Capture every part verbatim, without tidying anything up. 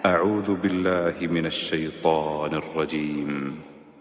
أعوذ بالله من الشيطان الرجيم.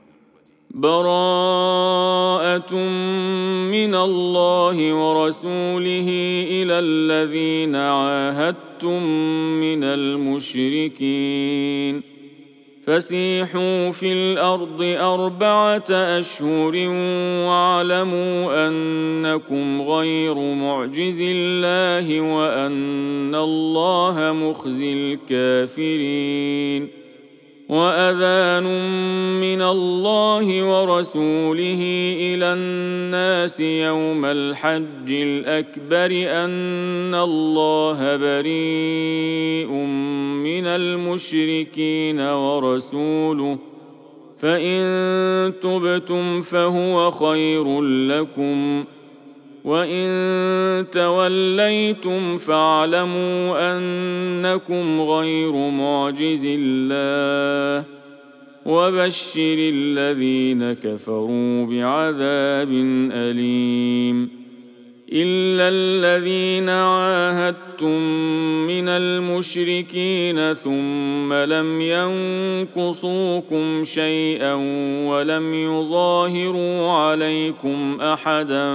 براءة من الله ورسوله إلى الذين عاهدتم من المشركين فسيحوا في الأرض أربعة أشهر واعلموا أنكم غير معجز الله وأن الله مخزي الكافرين. وأذان من الله ورسوله إلى الناس يوم الحج الأكبر أن الله بريء من المشركين ورسوله فإن تبتم فهو خير لكم وإن توليتم فاعلموا أنكم غير معجز الله وبشر الذين كفروا بعذاب أليم. إلا الذين عاهدتم من المشركين ثم لم ينقصوكم شيئا ولم يظاهروا عليكم أحدا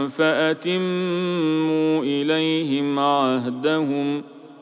فأتموا إليهم عهدهم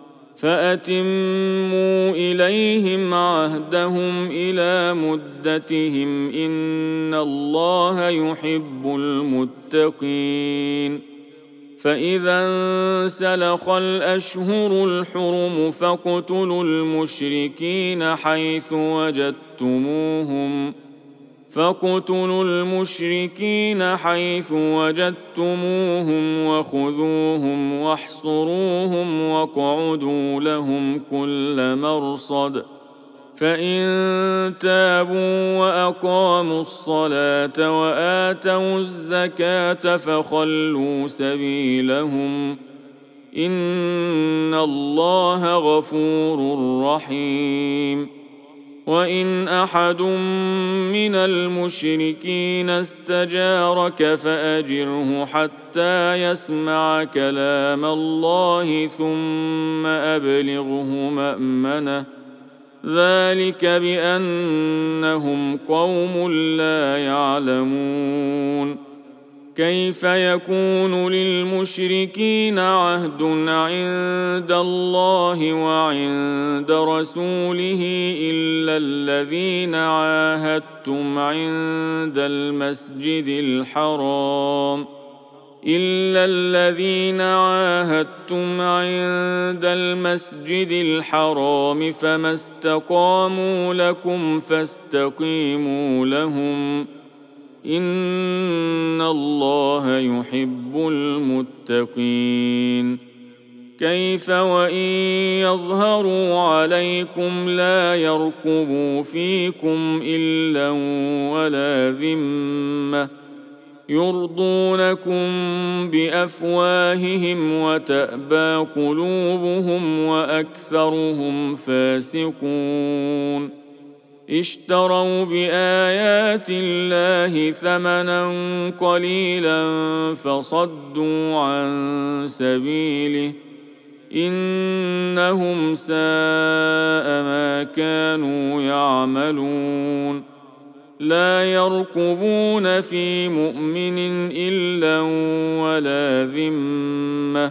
فأتموا إليهم عهدهم إلى مدتهم إن الله يحب المتقين. فإذا انسلخ الأشهر الحرم فاقتلوا المشركين حيث وجدتموهم فاقتلوا المشركين حيث وجدتموهم وخذوهم واحصروهم واقعدوا لهم كل مرصد فإن تابوا وأقاموا الصلاة وآتوا الزكاة فخلوا سبيلهم إن الله غفور رحيم. وإن أحد من المشركين استجارك فأجره حتى يسمع كلام الله ثم أبلغه مأمنه ذلك بأنهم قوم لا يعلمون. كيف يكون للمشركين عهد عند الله وعند رسوله إلا الذين عاهدتم عند المسجد الحرام إلا الذين عاهدتم عند المسجد الحرام فما استقاموا لكم فاستقيموا لهم إن الله يحب المتقين. كيف وإن يظهروا عليكم لا يرقبوا فيكم إلا ولا ذمة يرضونكم بأفواههم وتأبى قلوبهم وأكثرهم فاسقون. اشتروا بآيات الله ثمنا قليلا فصدوا عن سبيله إنهم ساء ما كانوا يعملون. لا يرقبون في مؤمن إلا ولا ذمة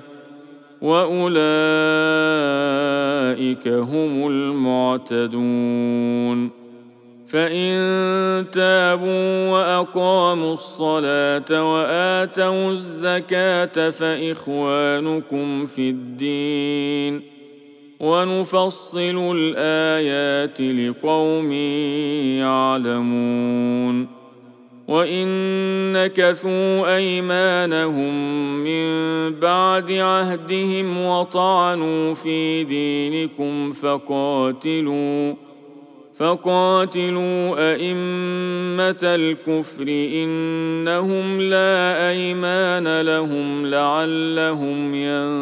وأولئك هم المعتدون. فإن تابوا وأقاموا الصلاة وآتوا الزكاة فإخوانكم في الدين ونفصل الآيات لقوم يعلمون. وإن نكثوا أيمانهم من بعد عهدهم وطعنوا في دينكم فقاتلوا فقاتلوا أئمة الكفر إنهم لا أيمان لهم لعلهم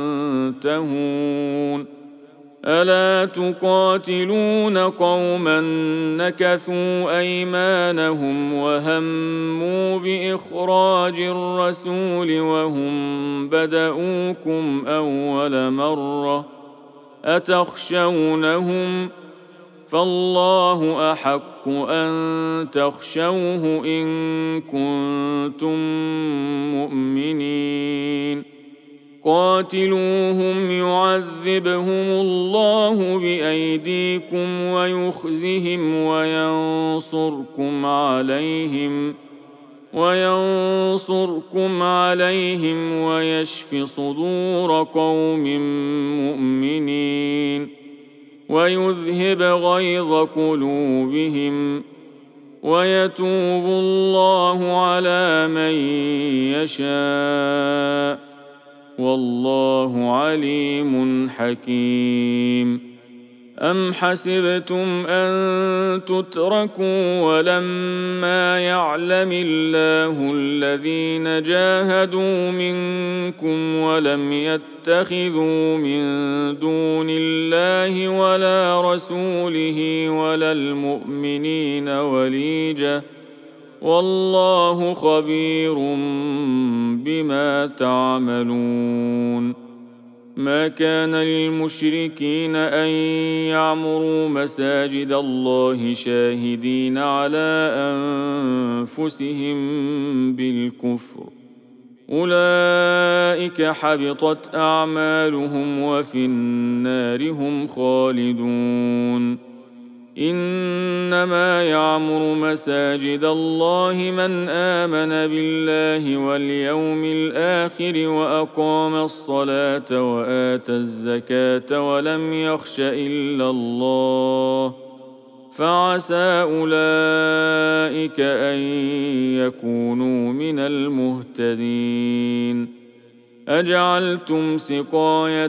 ينتهون. ألا تقاتلون قوما نكثوا أيمانهم وهموا بإخراج الرسول وهم بدؤوكم أول مرة أتخشونهم فالله أحق أن تخشوه إن كنتم مؤمنين قاتلوهم يعذبهم الله بأيديكم ويخزهم وينصركم عليهم وينصركم عليهم ويشف صدور قوم مؤمنين ويذهب غيظ قلوبهم ويتوب الله على من يشاء والله عليم حكيم أم حسبتم أن تتركوا ولما يعلم الله الذين جاهدوا منكم ولم يتخذوا من دون الله ولا رسوله ولا المؤمنين وليجة والله خبير بما تعملون ما كان للمشركين أن يعمروا مساجد الله شاهدين على أنفسهم بالكفر أولئك حبطت أعمالهم وفي النار هم خالدون إنما يعمر مساجد الله من آمن بالله واليوم الآخر وأقام الصلاة وآتى الزكاة ولم يخش إلا الله فعسى أولئك أن يكونوا من المهتدين أجعلتم سقاية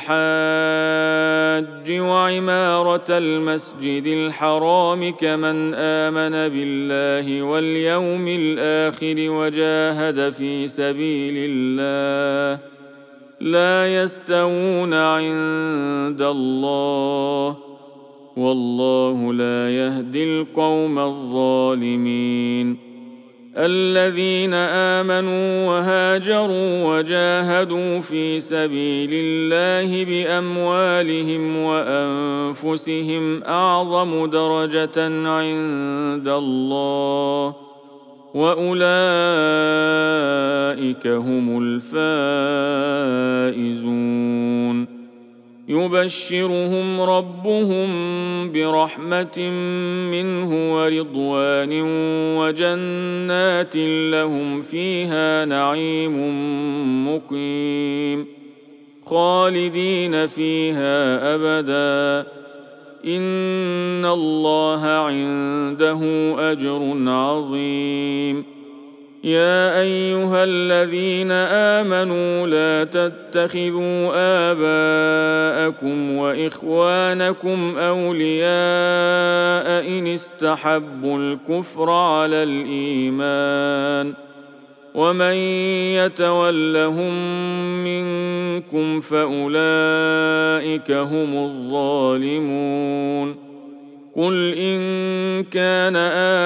الحاج وعمارة المسجد الحرام كمن آمن بالله واليوم الآخر وجاهد في سبيل الله لا يستوون عند الله والله لا يهدي القوم الظالمين الذين آمنوا وهاجروا وجاهدوا في سبيل الله بأموالهم وأنفسهم أعظم درجة عند الله وأولئك هم الفائزون يبشرهم ربهم برحمة منه ورضوان وجنات لهم فيها نعيم مقيم خالدين فيها أبدا إن الله عنده أجر عظيم يا أيها الذين آمنوا لا تتخذوا آباءكم وإخوانكم أولياء إن استحبوا الكفر على الإيمان ومن يتولهم منكم فأولئك هم الظالمون قل إن كان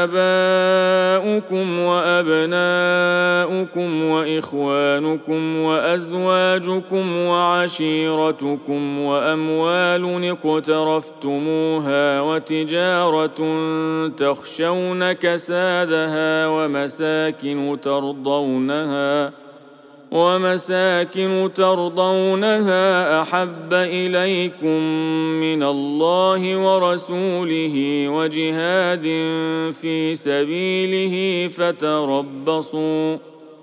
آباؤكم وأبناؤكم وإخوانكم وأزواجكم وعشيرتكم وأموال اقترفتموها وتجارة تخشون كسادها ومساكن ترضونها ومساكن ترضونها أحب إليكم من الله ورسوله وجهاد في سبيله فتربصوا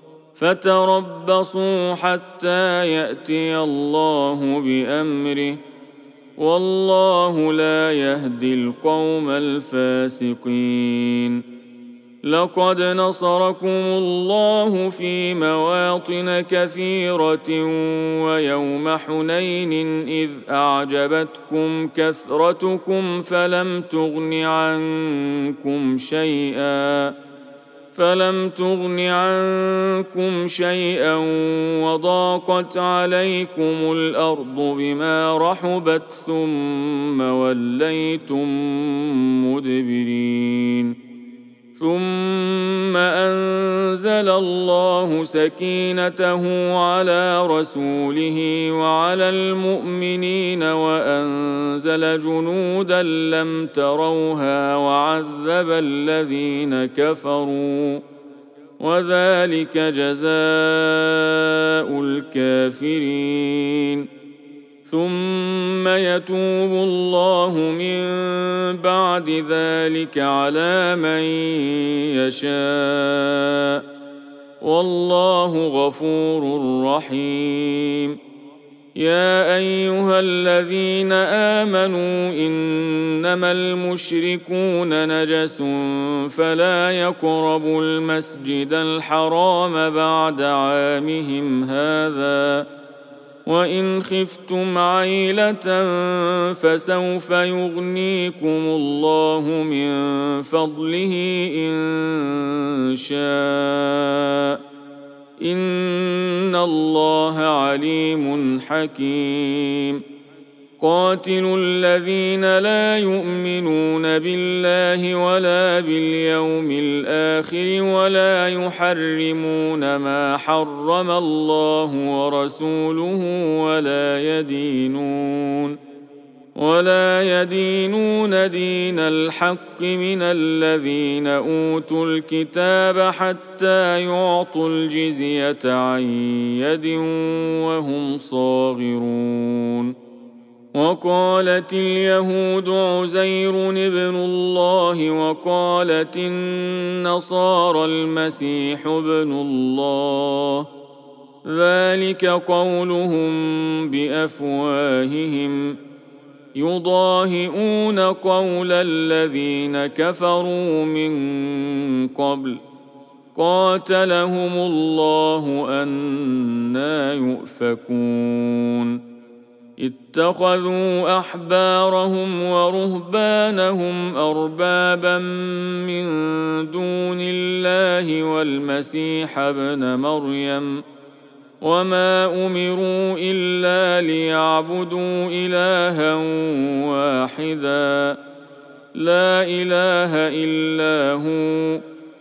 فتربصوا حتى يأتي الله بأمره والله لا يهدي القوم الفاسقين لقد نصركم الله في مواطن كثيرة ويوم حنين إذ أعجبتكم كثرتكم فلم تغن عنكم شيئا فلم تغن عنكم شيئا وضاقت عليكم الأرض بما رحبت ثم وليتم مدبرين ثم أنزل الله سكينته على رسوله وعلى المؤمنين وأنزل جنودا لم تروها وعذب الذين كفروا وذلك جزاء الكافرين. ثم يتوب الله من بعد ذلك على من يشاء والله غفور رحيم. يا أيها الذين آمنوا إنما المشركون نجس فلا يقربوا المسجد الحرام بعد عامهم هذا وإن خفتم عيلة فسوف يغنيكم الله من فضله إن شاء إن الله عليم حكيم. قاتلوا الذين لا يؤمنون بالله ولا باليوم الآخر ولا يحرمون ما حرم الله ورسوله ولا يدينون ولا يدينون دين الحق من الذين أوتوا الكتاب حتى يعطوا الجزية عن يد وهم صاغرون. وقالت اليهود عزير ابن الله وقالت النصارى المسيح ابن الله ذلك قولهم بأفواههم يضاهئون قول الذين كفروا من قبل قاتلهم الله أنى يؤفكون. اتخذوا أحبارهم ورهبانهم أربابا من دون الله والمسيح ابن مريم وما أمروا إلا ليعبدوا إلها واحدا لا إله إلا هو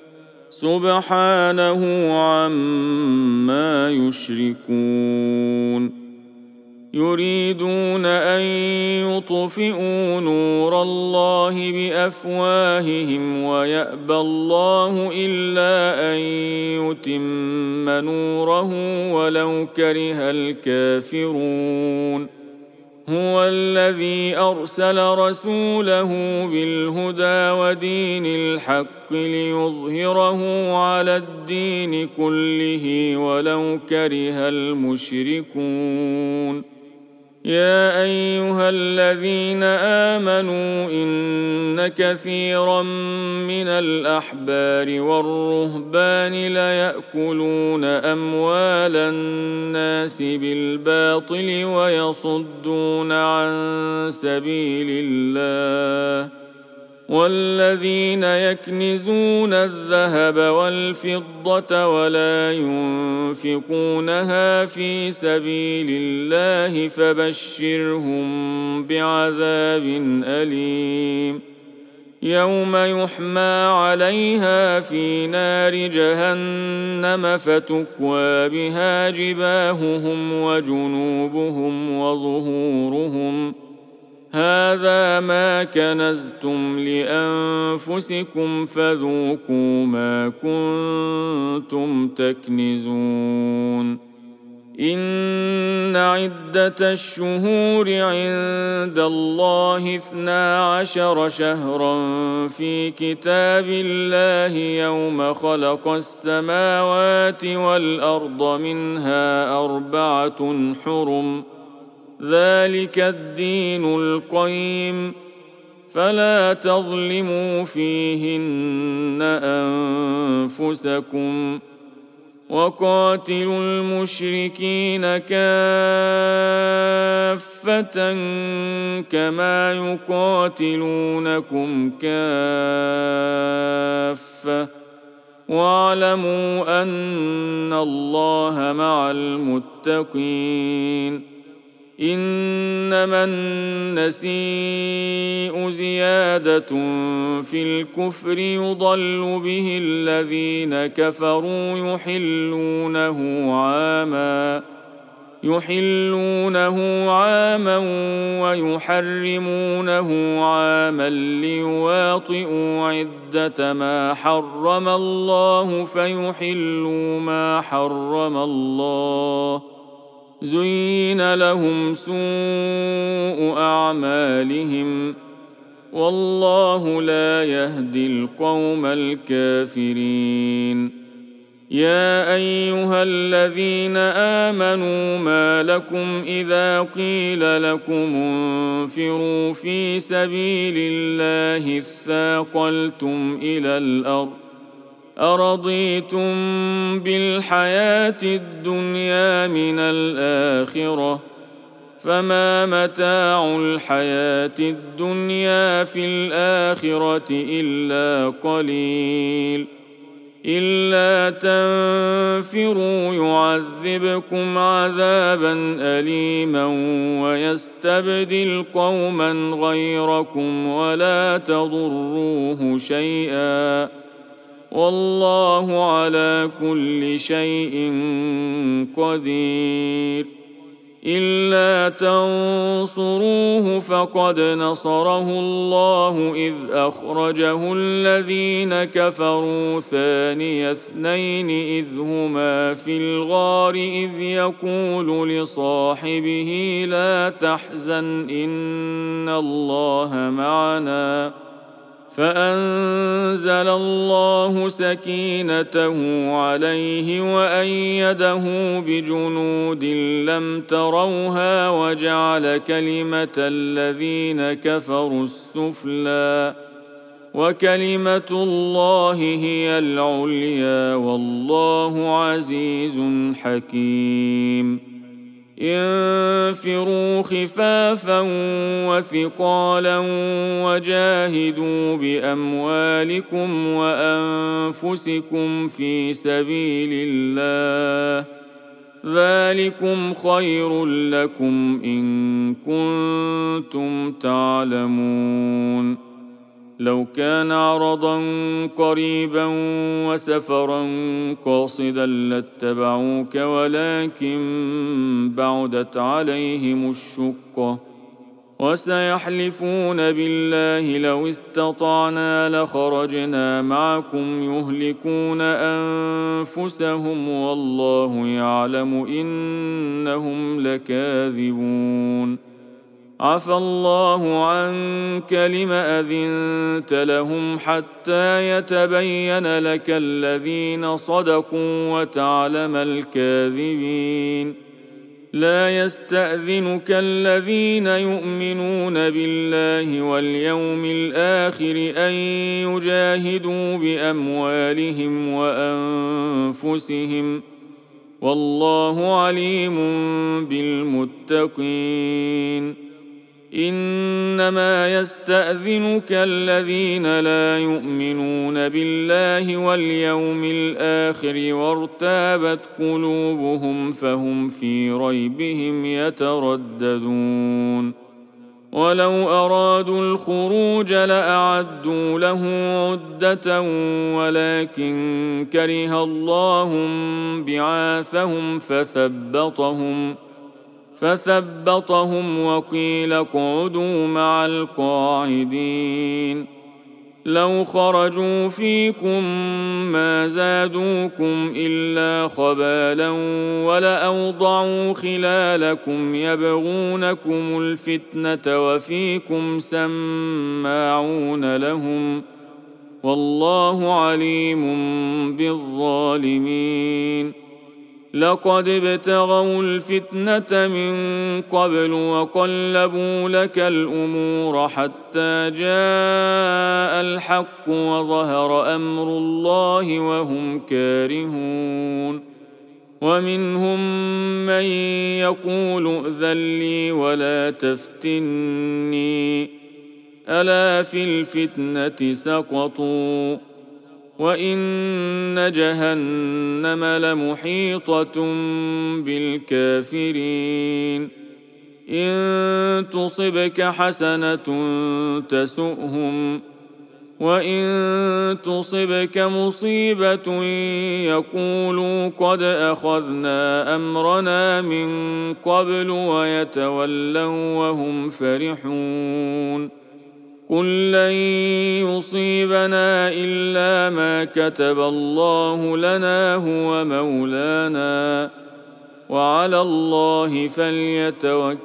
سبحانه عما يشركون. يريدون أن يطفئوا نور الله بأفواههم ويأبى الله إلا أن يتم نوره ولو كره الكافرون. هو الذي أرسل رسوله بالهدى ودين الحق ليظهره على الدين كله ولو كره المشركون. يا أيها الذين آمنوا إن كثيرا من الأحبار والرهبان ليأكلون أموال الناس بالباطل ويصدون عن سبيل الله والذين يكنزون الذهب والفضة ولا ينفقونها في سبيل الله فبشرهم بعذاب أليم. يوم يحمى عليها في نار جهنم فتكوى بها جباههم وجنوبهم وظهورهم هذا ما كنزتم لأنفسكم فذوقوا ما كنتم تكنزون. إن عدة الشهور عند الله اثنا عشر شهرا في كتاب الله يوم خلق السماوات والأرض منها أربعة حرم ذلك الدين القيم فلا تظلموا فيهن أنفسكم وقاتلوا المشركين كافة كما يقاتلونكم كافة واعلموا أن الله مع المتقين. إنما النسيء زيادة في الكفر يضل به الذين كفروا يحلونه عاما يحلونه عاما ويحرمونه عاما ليواطئوا عدة ما حرم الله فيحلوا ما حرم الله زين لهم سوء أعمالهم والله لا يهدي القوم الكافرين. يا أيها الذين آمنوا ما لكم إذا قيل لكم انفروا في سبيل الله اثاقلتم إلى الأرض أرضيتم بالحياة الدنيا من الآخرة فما متاع الحياة الدنيا في الآخرة إلا قليل إلا تنفروا يعذبكم عذابا أليما ويستبدل قوما غيركم ولا تضروه شيئا والله على كل شيء قدير. إلا تنصروه فقد نصره الله إذ أخرجه الذين كفروا ثاني اثنين إذ هما في الغار إذ يقول لصاحبه لا تحزن إن الله معنا فأنزل الله سكينته عليه وأيده بجنود لم تروها وجعل كلمة الذين كفروا السفلى وكلمة الله هي العليا والله عزيز حكيم. انفروا خفافا وثقالا وجاهدوا بأموالكم وأنفسكم في سبيل الله ذلكم خير لكم إن كنتم تعلمون. لو كان عرضا قريبا وسفرا قاصدا لاتبعوك ولكن بعدت عليهم الشقة وسيحلفون بالله لو استطعنا لخرجنا معكم يهلكون أنفسهم والله يعلم إنهم لكاذبون. عفى الله عنك لم أذنت لهم حتى يتبين لك الذين صدقوا وتعلم الكاذبين. لا يستأذنك الذين يؤمنون بالله واليوم الآخر أن يجاهدوا بأموالهم وأنفسهم والله عليم بالمتقين. إنما يستأذنك الذين لا يؤمنون بالله واليوم الآخر وارتابت قلوبهم فهم في ريبهم يترددون. ولو أرادوا الخروج لأعدوا له عدة ولكن كره الله بعاثهم فثبطهم فثبطهم وقيل اقعدوا مع القاعدين. لو خرجوا فيكم ما زادوكم إلا خبالا ولأوضعوا خلالكم يبغونكم الفتنة وفيكم سماعون لهم والله عليم بالظالمين. لقد ابتغوا الفتنة من قبل وقلبوا لك الأمور حتى جاء الحق وظهر أمر الله وهم كارهون. ومنهم من يقول ائذن لي ولا تفتني ألا في الفتنة سقطوا وإن جهنم لمحيطة بالكافرين. إن تصبك حسنة تسؤهم وإن تصبك مصيبة يقولوا قد أخذنا أمرنا من قبل ويتولوا وهم فرحون قل لن يصيبنا إلا ما كتب الله لنا هو مولانا وعلى الله فليتوكل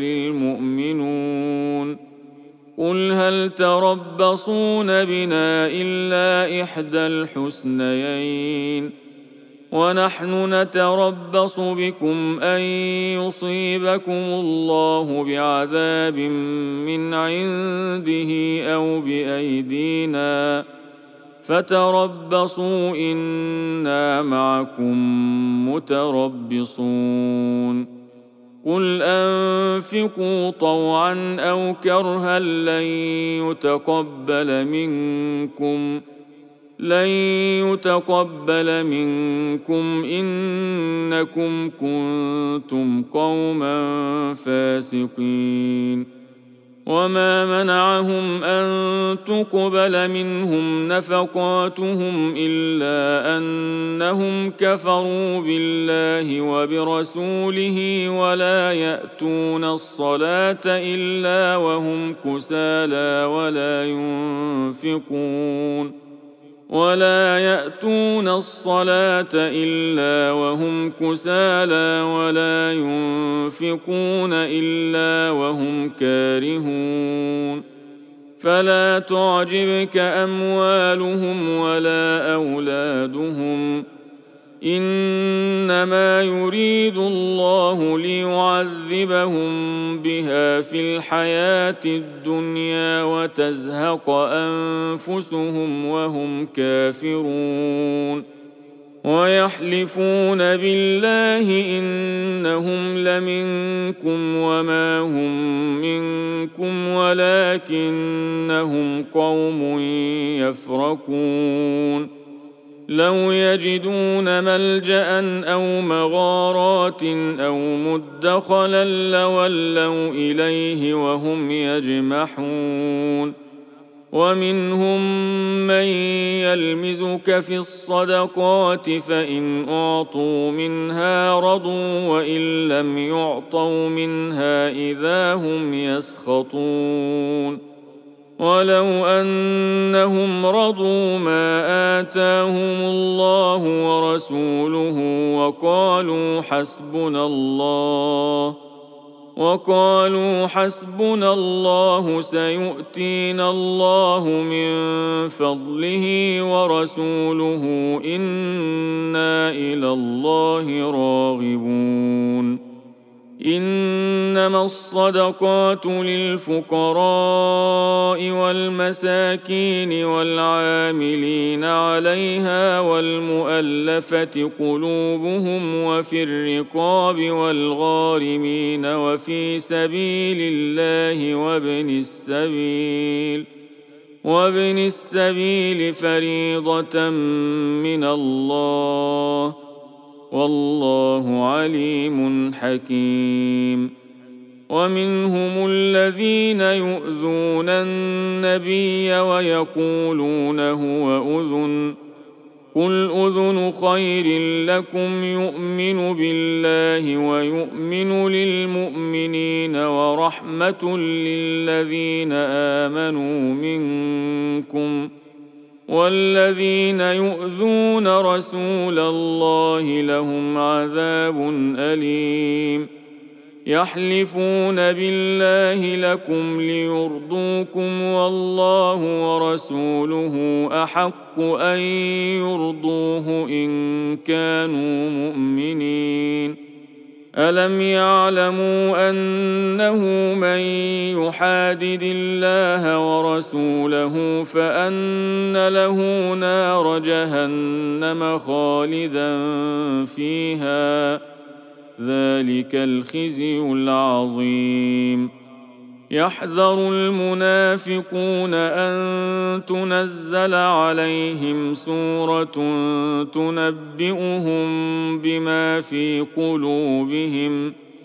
المؤمنون قل هل تربصون بنا إلا إحدى الحسنيين ونحن نتربص بكم أن يصيبكم الله بعذاب من عنده أو بأيدينا فتربصوا إنا معكم متربصون قل أنفقوا طوعا أو كرها لن يتقبل منكم لن يتقبل منكم إنكم كنتم قوما فاسقين وما منعهم أن تقبل منهم نفقاتهم إلا أنهم كفروا بالله وبرسوله ولا يأتون الصلاة إلا وهم كسالى ولا ينفقون ولا يأتون الصلاة إلا وهم كسالى ولا ينفقون إلا وهم كارهون فلا تعجبك أموالهم ولا أولادهم إنما يريد الله ليعذبهم بها في الحياة الدنيا وتزهق أنفسهم وهم كافرون ويحلفون بالله إنهم لمنكم وما هم منكم ولكنهم قوم يفرقون لو يجدون ملجأ أو مغارات أو مدخلا لولوا إليه وهم يجمحون ومنهم من يلمزك في الصدقات فإن أعطوا منها رضوا وإن لم يعطوا منها إذا هم يسخطون ولو أنهم رضوا ما آتاهم الله ورسوله وقالوا حسبنا الله وقالوا حسبنا الله سيؤتينا الله من فضله ورسوله إنا إلى الله راغبون إنما الصدقات للفقراء والمساكين والعاملين عليها والمؤلفة قلوبهم وفي الرقاب والغارمين وفي سبيل الله وابن السبيل وابن السبيل فريضة من الله والله عليم حكيم ومنهم الذين يؤذون النبي ويقولون هو أذن قل أذن خير لكم يؤمن بالله ويؤمن للمؤمنين ورحمة للذين آمنوا منكم والذين يؤذون رسول الله لهم عذاب أليم يحلفون بالله لكم ليرضوكم والله ورسوله أحق أن يرضوه إن كانوا مؤمنين ألم يعلموا أنه من يحادد الله ورسوله فأن له نار جهنم خالدا فيها ذلك الخزي العظيم يحذر المنافقون أن تنزل عليهم سورة تنبئهم بما في قلوبهم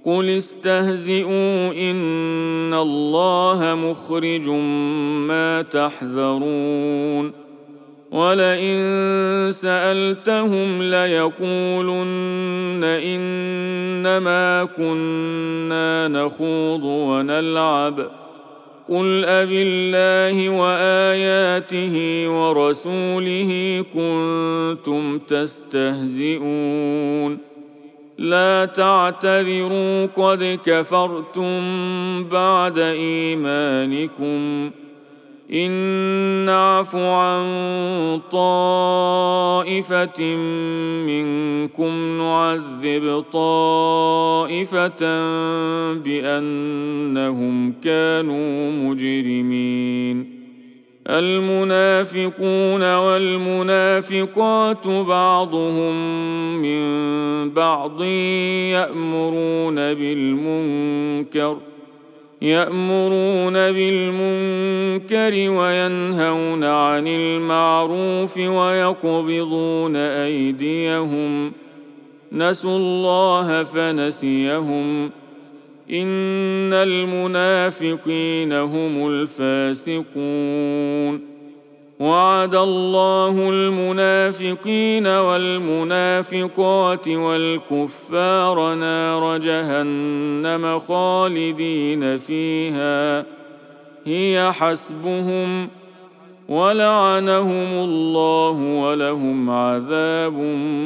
قل استهزئوا إن الله مخرج ما تحذرون ولئن سألتهم ليقولن إنما كنا نخوض ونلعب قل أبالله وآياته ورسوله كنتم تستهزئون لا تعتذروا قد كفرتم بعد إيمانكم إن نعف عن طائفة منكم نعذب طائفة بأنهم كانوا مجرمين المنافقون والمنافقات بعضهم من بعض يأمرون بالمنكر يأمرون بالمنكر وينهون عن المعروف ويقبضون أيديهم نسوا الله فنسيهم إن المنافقين هم الفاسقون وعد الله المنافقين والمنافقات والكفار نار جهنم خالدين فيها هي حسبهم ولعنهم الله ولهم عذاب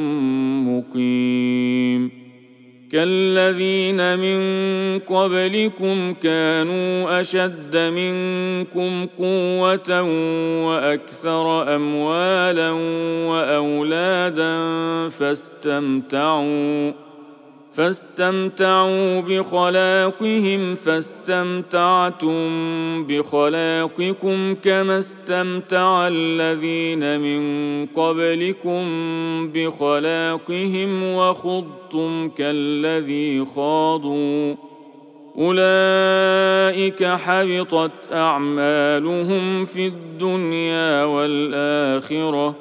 مقيم كالذين من قبلكم كانوا أشد منكم قوة وأكثر أموالا وأولادا فاستمتعوا فاستمتعوا بخلاقهم فاستمتعتم بخلاقكم كما استمتع الذين من قبلكم بخلاقهم وخضتم كالذي خاضوا أولئك حبطت أعمالهم في الدنيا والآخرة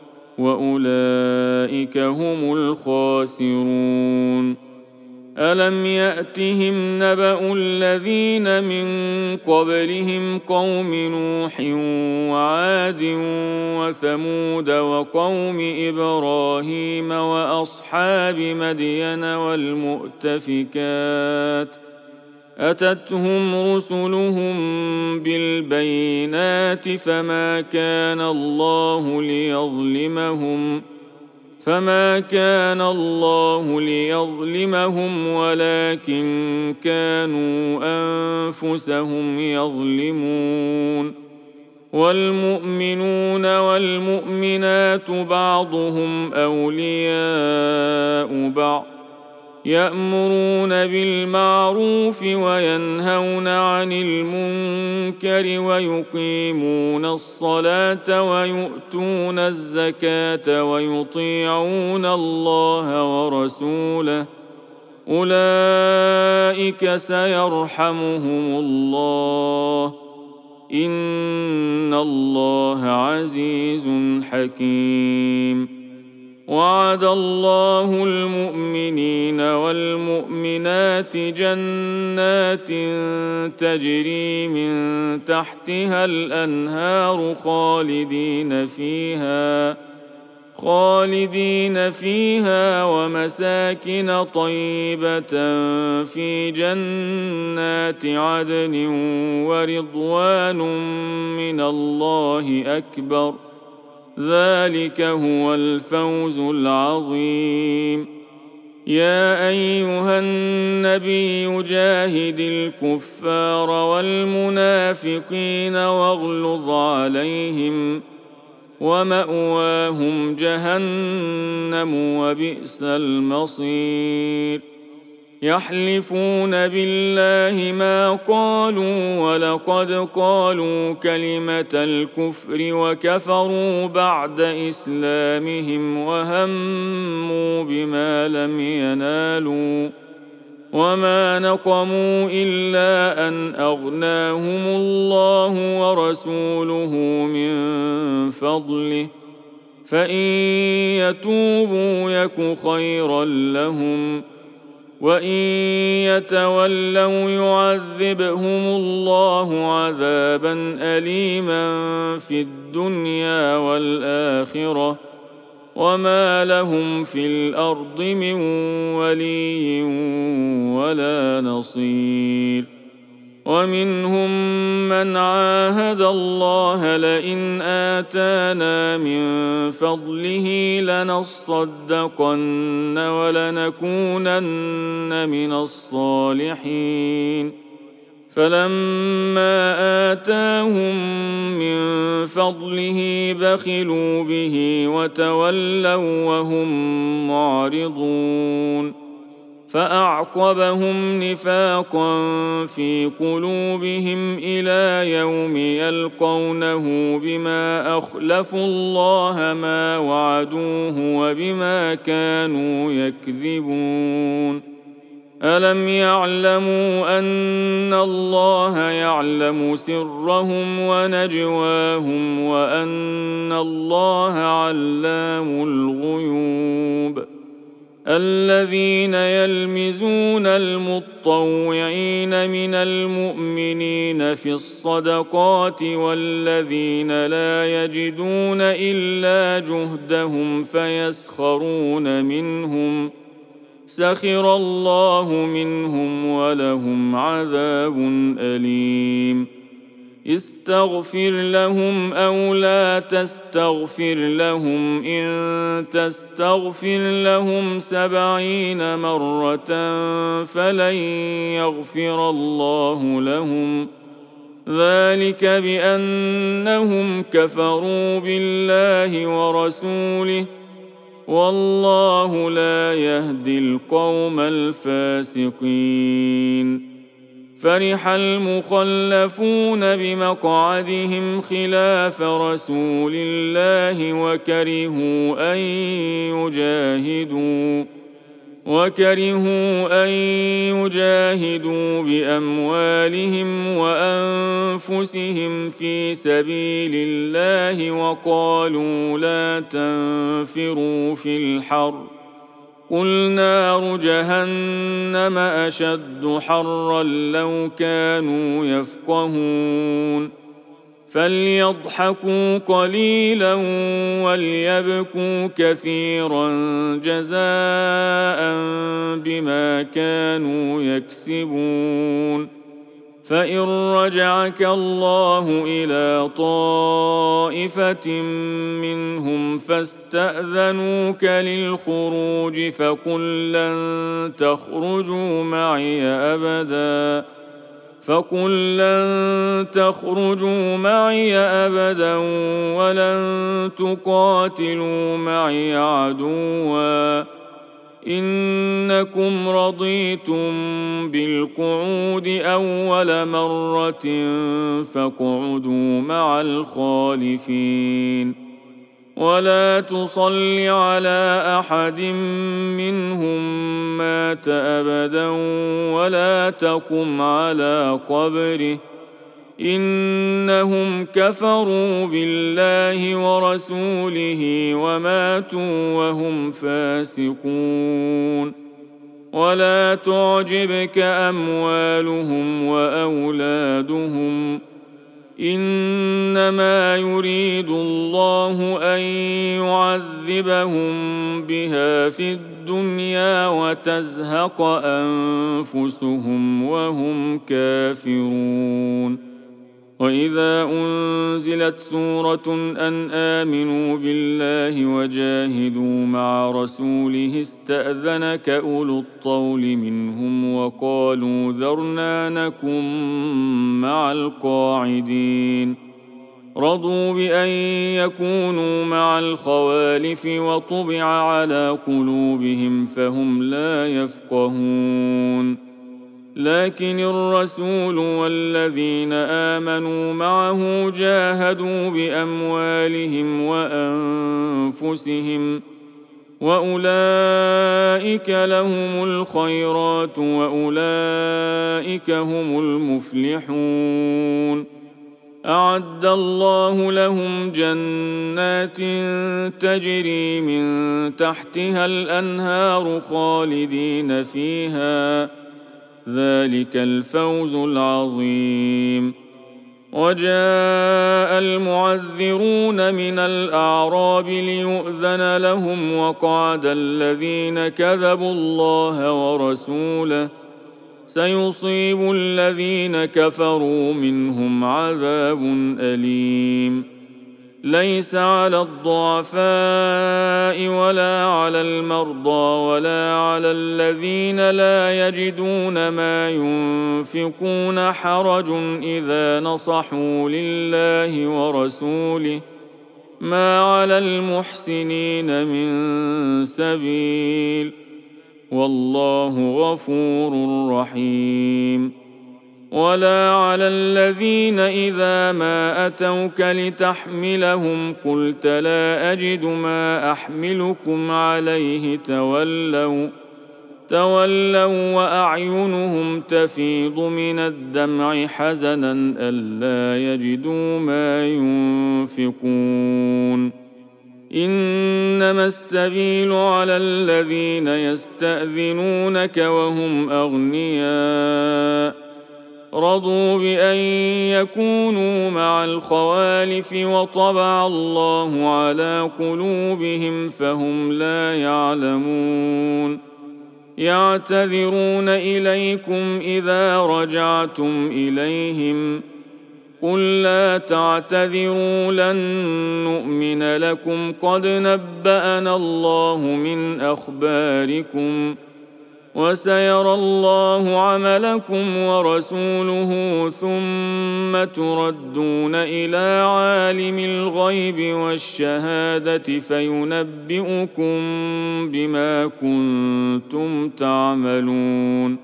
وأولئك هم الخاسرون ألم يأتهم نبأ الذين من قبلهم قوم نوح وعاد وثمود وقوم إبراهيم وأصحاب مدين والمؤتفكات أتتهم رسلهم بالبينات فما كان الله ليظلمهم فما كان الله ليظلمهم ولكن كانوا أنفسهم يظلمون والمؤمنون والمؤمنات بعضهم أولياء بعض يأمرون بالمعروف وينهون عن المنكر ويقيمون الصلاة ويؤتون الزكاة ويطيعون الله ورسوله أولئك سيرحمهم الله إن الله عزيز حكيم وعد الله المؤمنين والمؤمنات جنات تجري من تحتها الأنهار خالدين فيها خالدين فيها ومساكن طيبة في جنات عدن ورضوان من الله أكبر ذلك هو الفوز العظيم يا أيها النبي جاهد الكفار والمنافقين واغلظ عليهم ومأواهم جهنم وبئس المصير يحلفون بالله ما قالوا ولقد قالوا كلمة الكفر وكفروا بعد إسلامهم وهموا بما لم ينالوا وما نقموا إلا أن أغناهم الله ورسوله من فضله فإن يتوبوا يك خيرا لهم وإن يتولوا يعذبهم الله عذابا أليما في الدنيا والآخرة وما لهم في الأرض من ولي ولا نصير. ومنهم من عاهد الله لئن آتانا من فضله لنصدقن ولنكونن من الصالحين فلما آتاهم من فضله بخلوا به وتولوا وهم معرضون فأعقبهم نفاقا في قلوبهم إلى يوم يلقونه بما أخلفوا الله ما وعدوه وبما كانوا يكذبون. ألم يعلموا أن الله يعلم سرهم ونجواهم وأن الله علام الغيوب. الذين يلمزون المطوعين من المؤمنين في الصدقات والذين لا يجدون إلا جهدهم فيسخرون منهم سخر الله منهم ولهم عذاب أليم. استغفر لهم أو لا تستغفر لهم إن تستغفر لهم سبعين مرة فلن يغفر الله لهم ذلك بأنهم كفروا بالله ورسوله والله لا يهدي القوم الفاسقين. فرح المخلفون بمقعدهم خلاف رسول الله وكرهوا أن يجاهدوا وكرهوا أن يجاهدوا بأموالهم وأنفسهم في سبيل الله وقالوا لا تنفروا في الحر قل نار جهنم أشد حرا لو كانوا يفقهون. فليضحكوا قليلا وليبكوا كثيرا جزاء بما كانوا يكسبون. فإن رجعك الله إلى طائفة منهم فاستأذنوك للخروج فقل لن تخرجوا معي أبدا فقل لن تخرجوا معي أبدا ولن تقاتلوا معي عدوا إنكم رضيتم بالقعود أول مرة فاقعدوا مع الخالفين ولا تصل على أحد منهم مات أبدا ولا تقم على قبره إنهم كفروا بالله ورسوله وماتوا وهم فاسقون. ولا تعجبك أموالهم وأولادهم إنما يريد الله أن يعذبهم بها في الدنيا وتزهق أنفسهم وهم كافرون. وإذا أنزلت سورة أن آمنوا بالله وجاهدوا مع رسوله استأذنك أولو الطول منهم وقالوا ذرنا نكن مع القاعدين رضوا بأن يكونوا مع الخوالف وطبع على قلوبهم فهم لا يفقهون. لكن الرسول والذين آمنوا معه جاهدوا بأموالهم وأنفسهم وأولئك لهم الخيرات وأولئك هم المفلحون. أعد الله لهم جنات تجري من تحتها الأنهار خالدين فيها، ذلك الفوز العظيم. وجاء المعذرون من الأعراب ليؤذن لهم، وقعد الذين كذبوا الله ورسوله، سيصيب الذين كفروا منهم عذاب أليم. ليس على الضعفاء ولا على المرضى ولا على الذين لا يجدون ما ينفقون حرج إذا نصحوا لله ورسوله، ما على المحسنين من سبيل، والله غفور رحيم. ولا على الذين إذا ما أتوك لتحملهم قلت لا أجد ما أحملكم عليه تولوا تولوا وأعينهم تفيض من الدمع حزنا ألا يجدوا ما ينفقون. إنما السبيل على الذين يستأذنونك وهم أغنياء، رضوا بأن يكونوا مع الخوالف وطبع الله على قلوبهم فهم لا يعلمون. يعتذرون إليكم إذا رجعتم إليهم، قل لا تعتذروا لن نؤمن لكم قد نبأنا الله من أخباركم، وسيرى الله عملكم ورسوله ثم تردون إلى عالم الغيب والشهادة فينبئكم بما كنتم تعملون.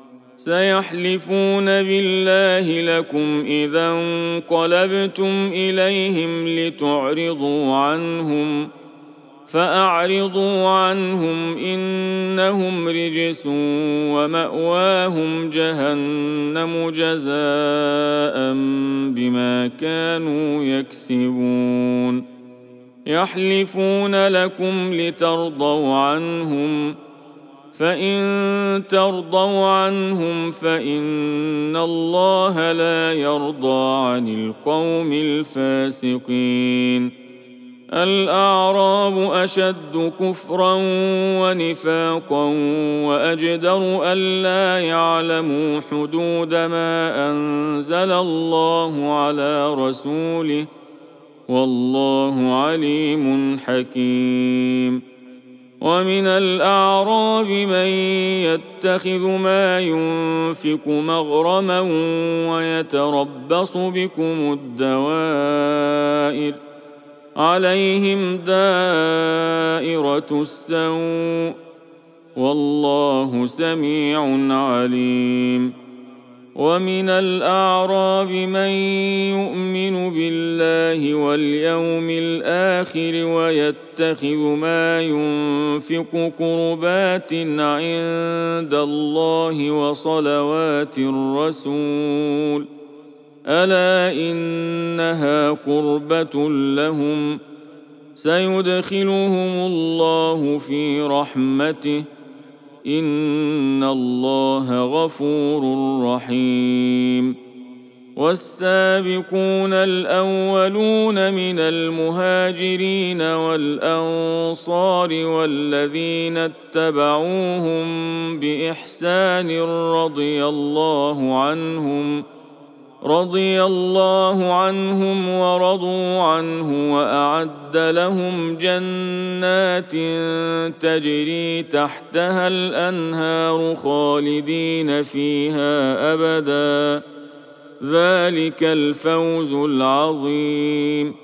سيحلفون بالله لكم إذا انقلبتم إليهم لتعرضوا عنهم، فأعرضوا عنهم إنهم رجس ومأواهم جهنم جزاء بما كانوا يكسبون. يحلفون لكم لترضوا عنهم، فإن ترضوا عنهم فإن الله لا يرضى عن القوم الفاسقين. الأعراب أشد كفرا ونفاقا وأجدر ألا يعلموا حدود ما أنزل الله على رسوله، والله عليم حكيم. ومن الأعراب من يتخذ ما ينفق مغرما ويتربص بكم الدوائر، عليهم دائرة السوء، والله سميع عليم. ومن الأعراب من يؤمن بالله واليوم الآخر ويتخذ ما ينفق قربات عند الله وصلوات الرسول، ألا إنها قربة لهم، سيدخلهم الله في رحمته، إن الله غفور رحيم. والسابقون الأولون من المهاجرين والأنصار والذين اتبعوهم بإحسان رضي الله عنهم رضي الله عنهم ورضوا عنه وأعد لهم جنات تجري تحتها الأنهار خالدين فيها أبدا، ذلك الفوز العظيم.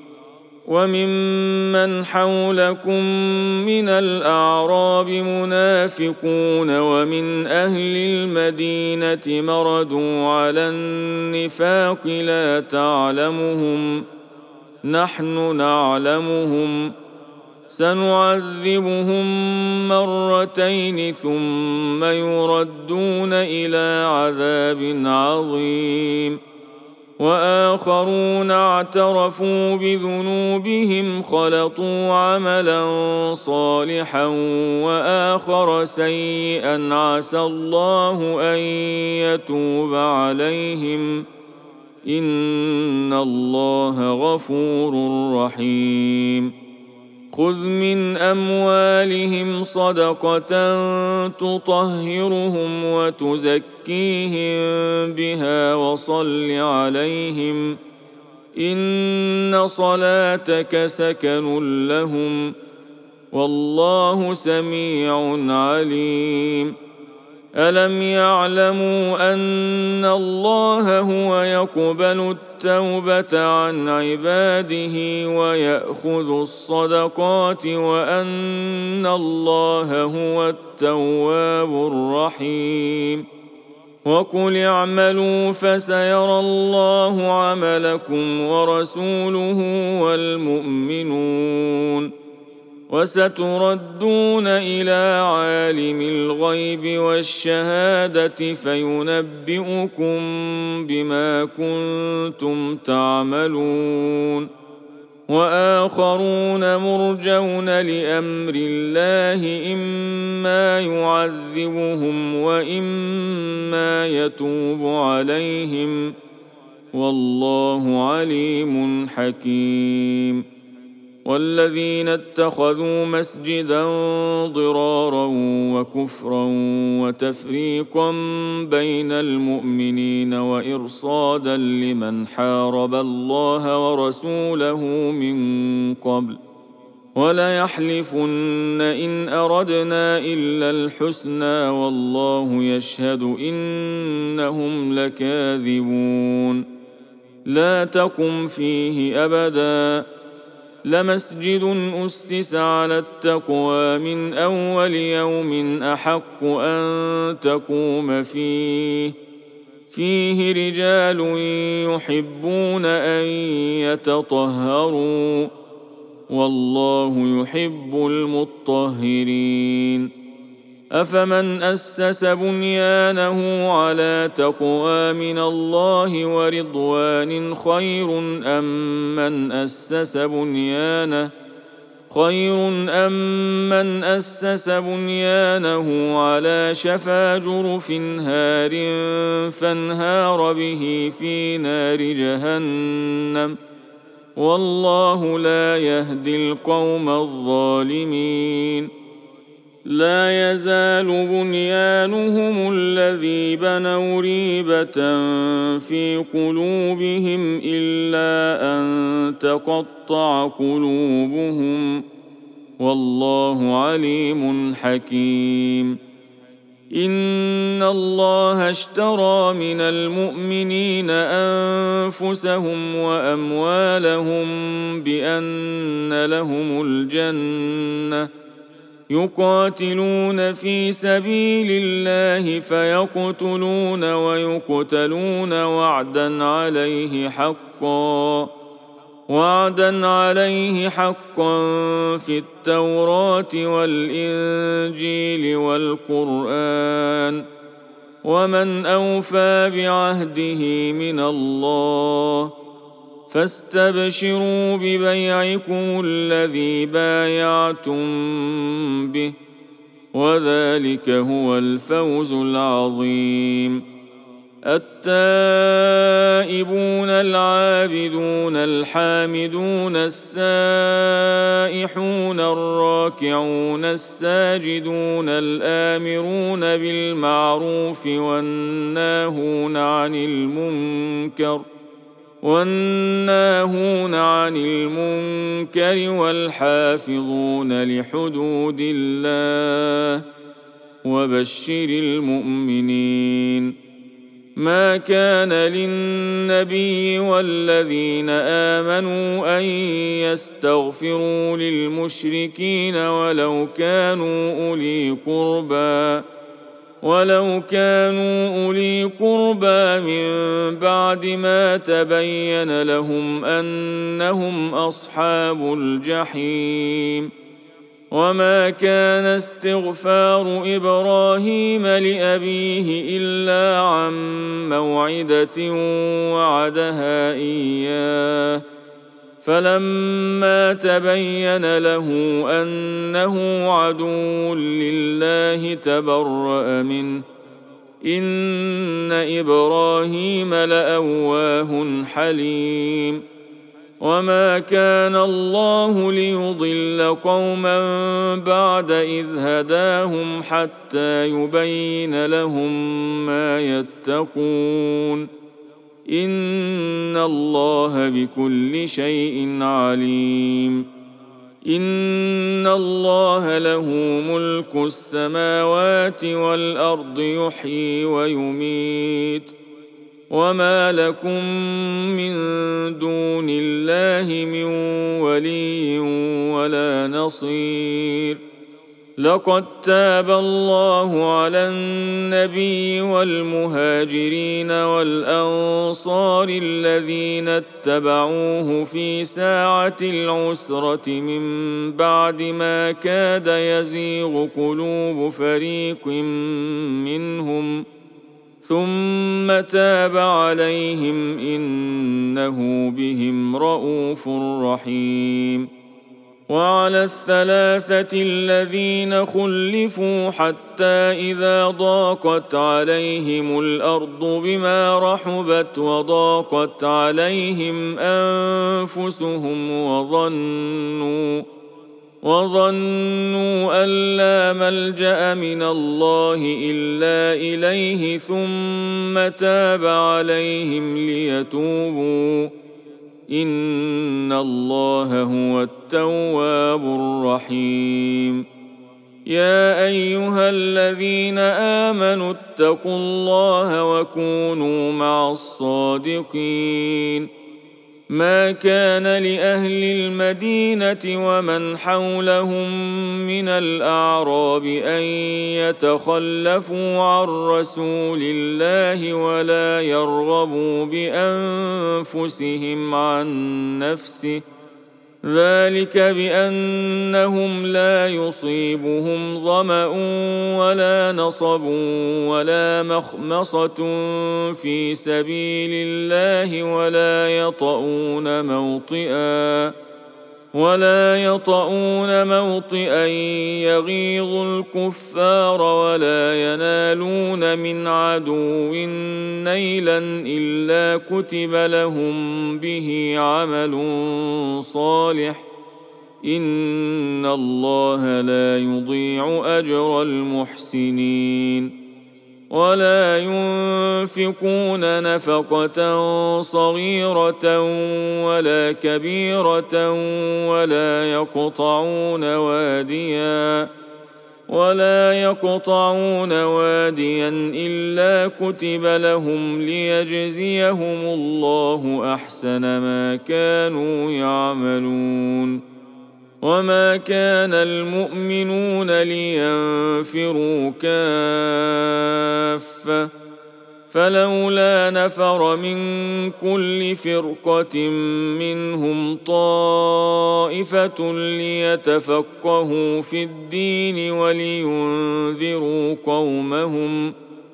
وممن حولكم من الأعراب منافقون ومن أهل المدينة مردوا على النفاق لا تعلمهم، نحن نعلمهم، سنعذبهم مرتين ثم يردون إلى عذاب عظيم. وآخرون اعترفوا بذنوبهم خلطوا عملا صالحا وآخر سيئا عسى الله أن يتوب عليهم إن الله غفور رحيم. خذ من أموالهم صدقة تطهرهم وتزكيهم بها وصل عليهم إن صلاتك سكن لهم والله سميع عليم. ألم يعلموا أن الله هو يقبل التوبة عن عباده ويأخذ الصدقات وأن الله هو التواب الرحيم. وقل اعملوا فسيرى الله عملكم ورسوله والمؤمنون وستردون إلى عالم الغيب والشهادة فينبئكم بما كنتم تعملون. وآخرون مرجون لأمر الله إما يعذبهم وإما يتوب عليهم والله عليم حكيم. والذين اتخذوا مسجدا ضرارا وكفرا وتفريقا بين المؤمنين وإرصادا لمن حارب الله ورسوله من قبل وليحلفن إن أردنا إلا الحسنى والله يشهد إنهم لكاذبون. لا تقم فيه أبدا لمسجد أسس على التقوى من أول يوم أحق أن تقوم فيه فيه رجال يحبون أن يتطهروا والله يحب المطهرين. أفمن أسس بنيانه على تقوى من الله ورضوان خير أم من أسس بنيانه خير أم من أسس بنيانه على شفا جرف هار فانهار به في نار جهنم والله لا يهدي القوم الظالمين. لا يزال بنيانهم الذي بنوا ريبة في قلوبهم إلا أن تقطع قلوبهم والله عليم حكيم. إن الله اشترى من المؤمنين أنفسهم وأموالهم بأن لهم الجنة يقاتلون في سبيل الله فيقتلون ويقتلون وعدا عليه حقا وعدا عليه حقا في التوراة والإنجيل والقرآن ومن أوفى بعهده من الله فاستبشروا ببيعكم الذي بايعتم به وذلك هو الفوز العظيم. التائبون العابدون الحامدون السائحون الراكعون الساجدون الآمرون بالمعروف والناهون عن المنكر والناهون عن المنكر والحافظون لحدود الله وبشر المؤمنين. ما كان للنبي والذين آمنوا أن يستغفروا للمشركين ولو كانوا أولي قربى ولو كانوا أولي قربى من بعد ما تبين لهم أنهم أصحاب الجحيم وما كان استغفار إبراهيم لأبيه إلا عن موعدة وعدها إياه فلما تبين له أنه عدو لله تبرأ منه إن إبراهيم لأواه حليم. وما كان الله ليضل قوما بعد إذ هداهم حتى يبين لهم ما يتقون إن الله بكل شيء عليم. إن الله له ملك السماوات والأرض يحيي ويميت وما لكم من دون الله من ولي ولا نصير. لقد تاب الله على النبي والمهاجرين والأنصار الذين اتبعوه في ساعة العسرة من بعد ما كاد يزيغ قلوب فريق منهم ثم تاب عليهم إنه بهم رءوف رحيم. وعلى الثلاثة الذين خلفوا حتى إذا ضاقت عليهم الأرض بما رحبت وضاقت عليهم أنفسهم وظنوا وظنوا أن لا ملجأ من الله إلا إليه ثم تاب عليهم ليتوبوا إن الله هو التواب الرحيم. يا أيها الذين آمنوا اتقوا الله وكونوا مع الصادقين. ما كان لأهل المدينة ومن حولهم من الأعراب أن يتخلفوا عن رسول الله ولا يرغبوا بأنفسهم عن نفسه ذلك بأنهم لا يصيبهم ظمأ ولا نصب ولا مخمصة في سبيل الله ولا يطؤون موطئا ولا يطؤون موطئا يغيظ الكفار ولا ينالون من عدو نيلا إلا كتب لهم به عمل صالح إن الله لا يضيع أجر المحسنين. ولا ينفقون نفقة صغيرة ولا كبيرة ولا يقطعون واديا ولا يقطعون واديا إلا كتب لهم ليجزيهم الله أحسن ما كانوا يعملون. وما كان المؤمنون لينفروا كافة فلولا نفر من كل فرقة منهم طائفة ليتفقهوا في الدين ولينذروا قومهم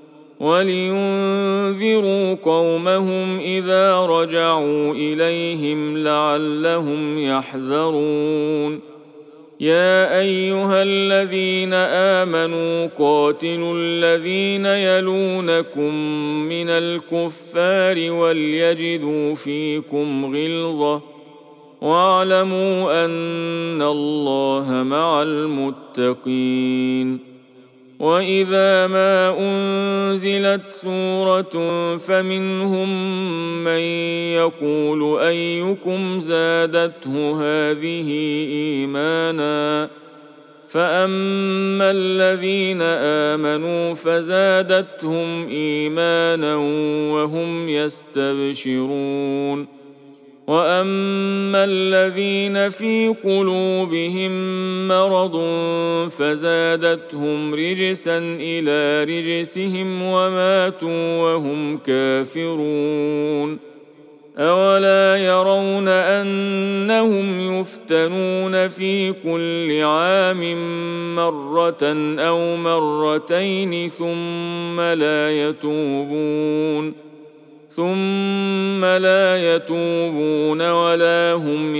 ولينذروا قومهم إذا رجعوا إليهم لعلهم يحذرون. يا أيها الذين آمنوا قاتلوا الذين يلونكم من الكفار وليجدوا فيكم غلظة واعلموا أن الله مع المتقين. وإذا ما أنزلت سورة فمنهم من يقول أيكم زادته هذه إيمانا فأما الذين آمنوا فزادتهم إيمانا وهم يستبشرون. وأما الذين في قلوبهم مرض فزادتهم رجسا إلى رجسهم وماتوا وهم كافرون. أولا يرون أنهم يفتنون في كل عام مرة أو مرتين ثم لا يتوبون ثم لا يتوبون ولا هم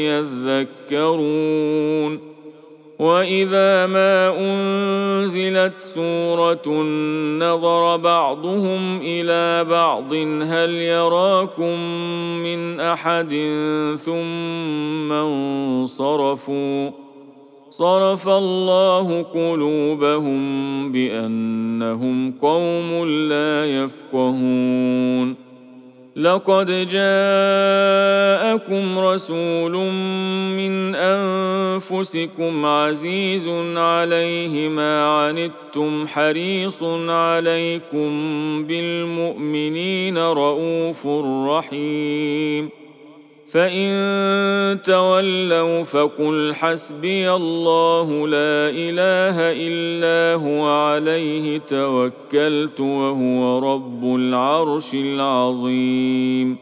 يذكرون وإذا ما أنزلت سورة نظر بعضهم إلى بعض هل يراكم من أحد ثم انصرفوا صرف الله قلوبهم بأنهم قوم لا يفقهون لقد جاءكم رسول من أنفسكم عزيز عليه ما عنتم حريص عليكم بالمؤمنين رؤوف رحيم فإن تولوا فقل حسبي الله لا إله إلا هو عليه توكلت وهو رب العرش العظيم